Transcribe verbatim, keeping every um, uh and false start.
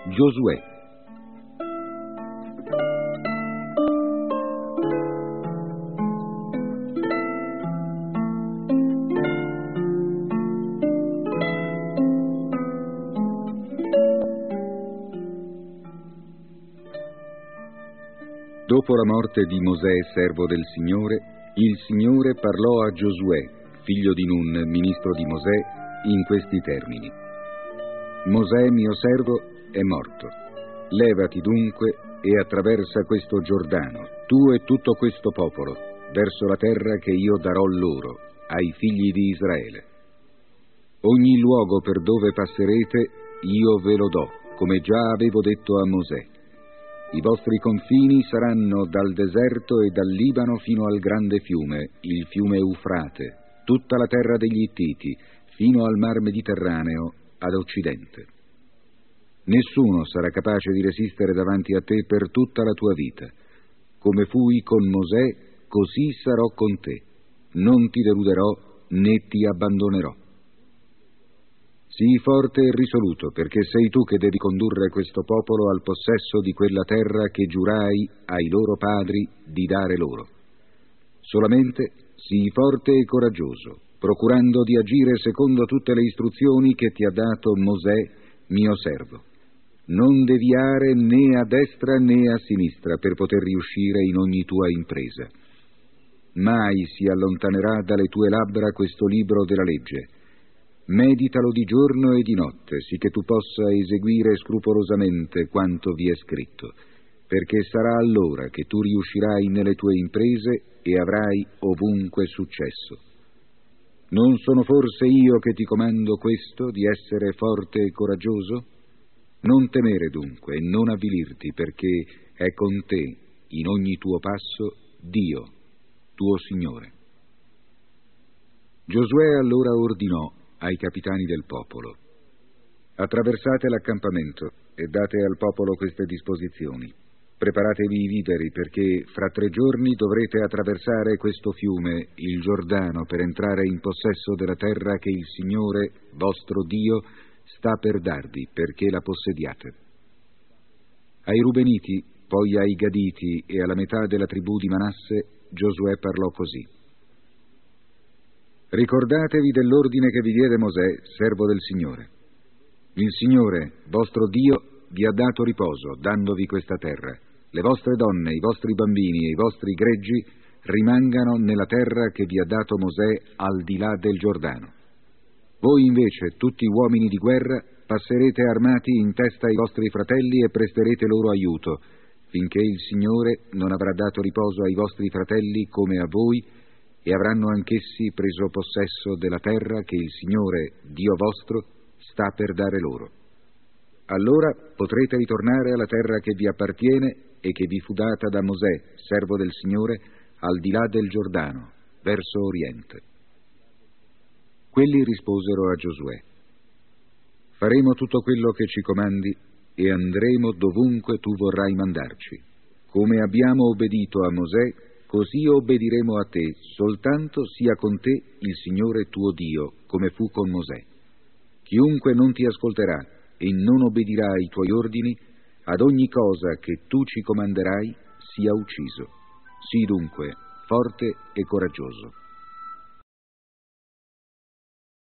Giosuè. Dopo la morte di Mosè, servo del Signore, il Signore parlò a Giosuè, figlio di Nun, ministro di Mosè, in questi termini. Mosè, mio servo, è morto. Levati dunque e attraversa questo Giordano, tu e tutto questo popolo, verso la terra che io darò loro, ai figli di Israele. Ogni luogo per dove passerete, io ve lo do, come già avevo detto a Mosè. I vostri confini saranno dal deserto e dal Libano fino al grande fiume, il fiume Eufrate, tutta la terra degli Ittiti, fino al mar Mediterraneo, ad occidente. Nessuno sarà capace di resistere davanti a te per tutta la tua vita. Come fui con Mosè, così sarò con te. Non ti deluderò né ti abbandonerò. Sii forte e risoluto, perché sei tu che devi condurre questo popolo al possesso di quella terra che giurai ai loro padri di dare loro. Solamente sii forte e coraggioso, procurando di agire secondo tutte le istruzioni che ti ha dato Mosè, mio servo. Non deviare né a destra né a sinistra per poter riuscire in ogni tua impresa. Mai si allontanerà dalle tue labbra questo libro della legge. Meditalo di giorno e di notte, sicché tu possa eseguire scrupolosamente quanto vi è scritto, perché sarà allora che tu riuscirai nelle tue imprese e avrai ovunque successo. Non sono forse io che ti comando questo, di essere forte e coraggioso? Non temere dunque e non avvilirti, perché è con te, in ogni tuo passo, Dio, tuo Signore. Giosuè allora ordinò ai capitani del popolo: attraversate l'accampamento e date al popolo queste disposizioni. Preparatevi i viveri, perché fra tre giorni dovrete attraversare questo fiume, il Giordano, per entrare in possesso della terra che il Signore, vostro Dio, sta per darvi, perché la possediate. Ai Rubeniti, poi ai Gaditi e alla metà della tribù di Manasse, Giosuè parlò così: ricordatevi dell'ordine che vi diede Mosè, servo del Signore. Il Signore, vostro Dio, vi ha dato riposo, dandovi questa terra. Le vostre donne, i vostri bambini e i vostri greggi rimangano nella terra che vi ha dato Mosè al di là del Giordano. Voi invece, tutti uomini di guerra, passerete armati in testa ai vostri fratelli e presterete loro aiuto, finché il Signore non avrà dato riposo ai vostri fratelli come a voi, e avranno anch'essi preso possesso della terra che il Signore, Dio vostro, sta per dare loro. Allora potrete ritornare alla terra che vi appartiene e che vi fu data da Mosè, servo del Signore, al di là del Giordano, verso oriente. Quelli risposero a Giosuè: faremo tutto quello che ci comandi e andremo dovunque tu vorrai mandarci. Come abbiamo obbedito a Mosè, così obbediremo a te, soltanto sia con te il Signore tuo Dio, come fu con Mosè. Chiunque non ti ascolterà e non obbedirà ai tuoi ordini, ad ogni cosa che tu ci comanderai sia ucciso. Sii dunque forte e coraggioso.